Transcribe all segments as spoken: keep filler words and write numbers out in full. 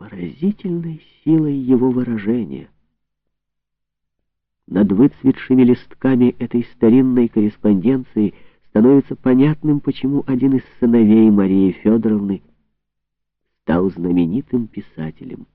поразительной силой его выражения. Над выцветшими листками этой старинной корреспонденции становится понятным, почему один из сыновей Марии Федоровны стал знаменитым писателем.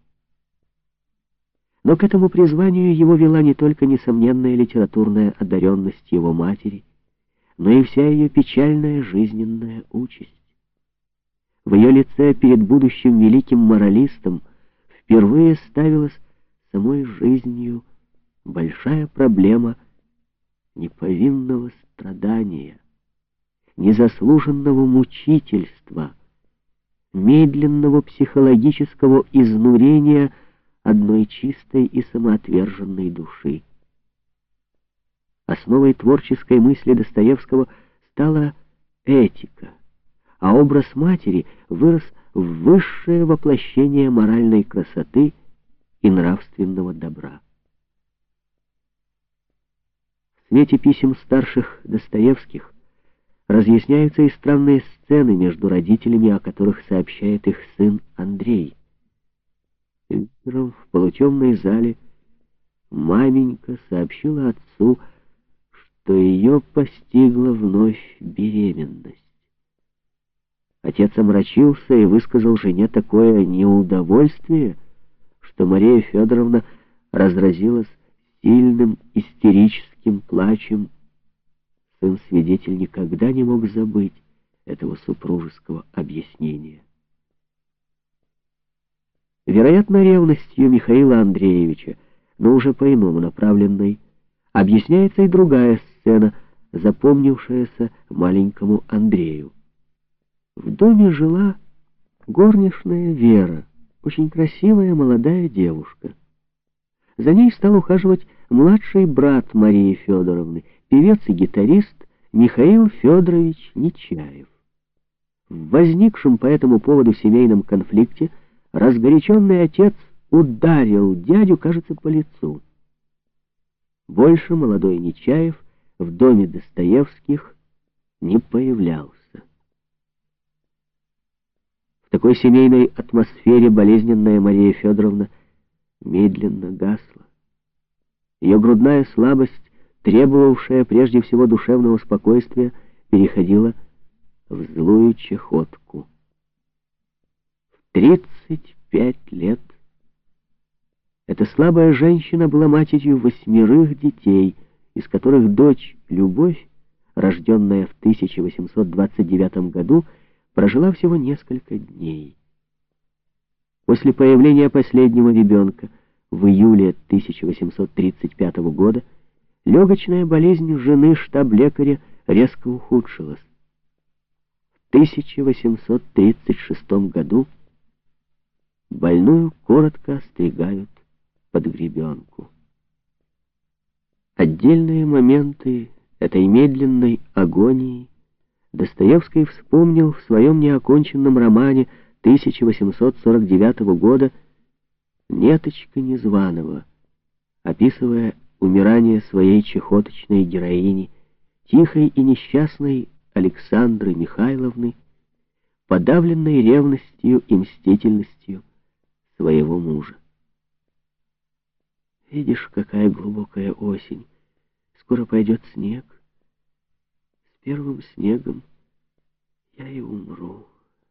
Но к этому призванию его вела не только несомненная литературная одаренность его матери, но и вся ее печальная жизненная участь. В ее лице перед будущим великим моралистом впервые ставилась самой жизнью большая проблема неповинного страдания, незаслуженного мучительства, медленного психологического изнурения одной чистой и самоотверженной души. Основой творческой мысли Достоевского стала этика, а образ матери вырос в высшее воплощение моральной красоты и нравственного добра. В свете писем старших Достоевских разъясняются и странные сцены между родителями, о которых сообщает их сын Андрей. Вечером в полутемной зале маменька сообщила отцу, что ее постигла вновь беременность. Отец омрачился и высказал жене такое неудовольствие, что Мария Федоровна разразилась сильным истерическим плачем. Сын-свидетель никогда не мог забыть этого супружеского объяснения. Вероятно, ревностью Михаила Андреевича, но уже по-иному направленной, объясняется и другая сцена, запомнившаяся маленькому Андрею. В доме жила горничная Вера, очень красивая молодая девушка. За ней стал ухаживать младший брат Марии Федоровны, певец и гитарист Михаил Федорович Нечаев. В возникшем по этому поводу семейном конфликте разгоряченный отец ударил дядю, кажется, по лицу. Больше молодой Нечаев в доме Достоевских не появлялся. В такой семейной атмосфере болезненная Мария Федоровна медленно гасла. Ее грудная слабость, требовавшая прежде всего душевного спокойствия, переходила в злую чахотку. В тридцать пять лет эта слабая женщина была матерью восьмерых детей, из которых дочь Любовь, рожденная в тысяча восемьсот двадцать девятом году, прожила всего несколько дней. После появления последнего ребенка в июле тысяча восемьсот тридцать пятого года легочная болезнь жены штаб-лекаря резко ухудшилась. В тысяча восемьсот тридцать шестом году больную коротко остригают под гребенку. Отдельные моменты этой медленной агонии Достоевский вспомнил в своем неоконченном романе тысяча восемьсот сорок девятого года «Неточка Незваного», описывая умирание своей чахоточной героини, тихой и несчастной Александры Михайловны, подавленной ревностью и мстительностью своего мужа. «Видишь, какая глубокая осень, скоро пойдет снег. С первым снегом я и умру.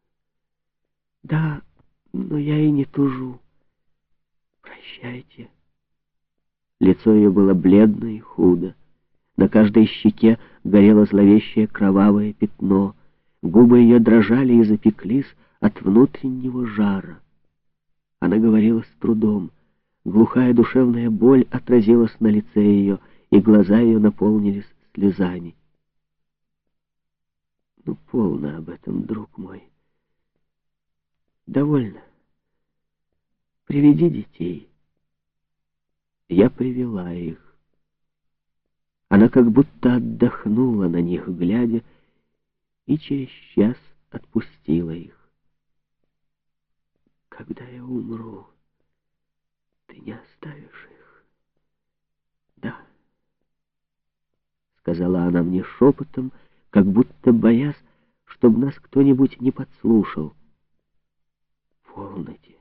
Да, но я и не тужу. Прощайте». Лицо ее было бледно и худо. На каждой щеке горело зловещее кровавое пятно. Губы ее дрожали и запеклись от внутреннего жара. Она говорила с трудом. Глухая душевная боль отразилась на лице ее, и глаза ее наполнились слезами. «Ну, полно об этом, друг мой. Довольно. Приведи детей». Я привела их. Она как будто отдохнула на них, глядя, и через час отпустила их. «Когда я умру, ты не оставишь их?» «Да», — сказала она мне шепотом, как будто боясь, чтобы нас кто-нибудь не подслушал. «Полноте.